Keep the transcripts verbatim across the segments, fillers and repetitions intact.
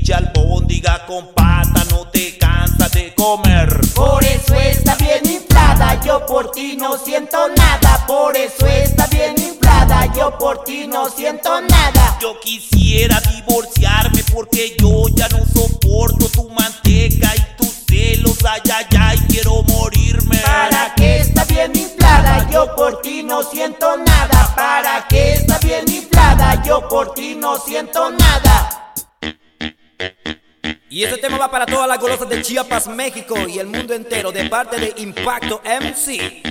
ceviche, albóndiga con pata, no te cansas de comer. Por eso está bien inflada, yo por ti no siento nada. Por eso está bien inflada, yo por ti no siento nada. Yo quisiera divorciarme porque yo ya no soporto tu manteca y tus celos, ay, ay, ay, quiero morirme. ¿Para qué está bien inflada? Yo por ti no siento nada. ¿Para qué está bien inflada? Yo por ti no siento nada. Y este tema va para todas las golosas de Chiapas, México y el mundo entero, de parte de Impacto M C.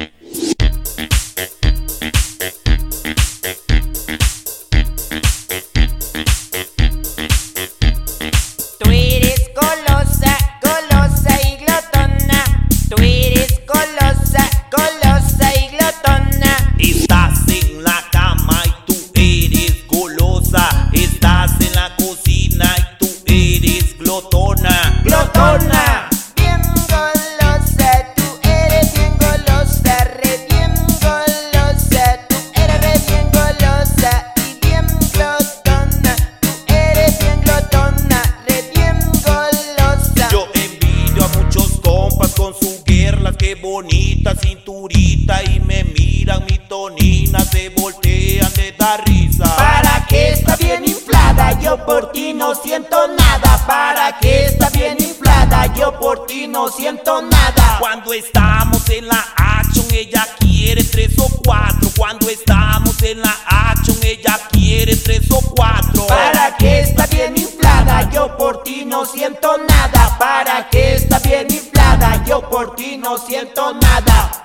Tú eres golosa, golosa y glotona. Tú eres golosa, golosa y glotona. Estás en la cama y tú eres golosa. Estás en la cocina y tú eres glotona. Glotona. Bien golosa, tú eres bien golosa, re bien golosa. Tú eres re bien golosa y bien glotona. Tú eres bien glotona, re bien golosa. Yo envidio a muchos compas con su guerra, qué bonita cinturita, y me miran mi tonina, se voltean de dar risa. ¿Para qué está bien inflada? Yo por ti no siento nada. ¿Para qué está bien inflada? Yo por ti no siento nada. Cuando estamos en la action ella quiere tres o cuatro. Cuando estamos en la action ella quiere tres o cuatro. ¿Para qué está bien inflada? Yo por ti no siento nada. ¿Para qué está bien inflada? Yo por ti no siento nada.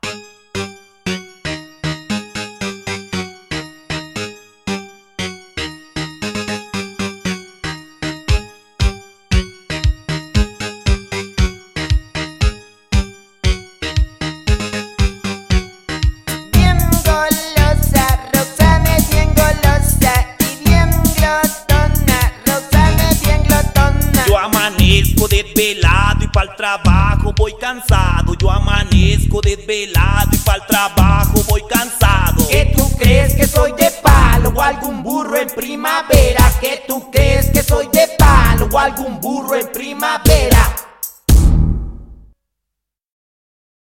Bien golosa, Roxana es bien golosa y bien glotona. Roxana es bien glotona. Yo amanezco desvelado y pa'l trabajo voy cansado. Yo amanezco desvelado y pa'l trabajo voy cansado. ¿Qué tú crees que soy de palo o algún burro en primavera? ¿Qué tú crees que soy de palo o algún burro en primavera?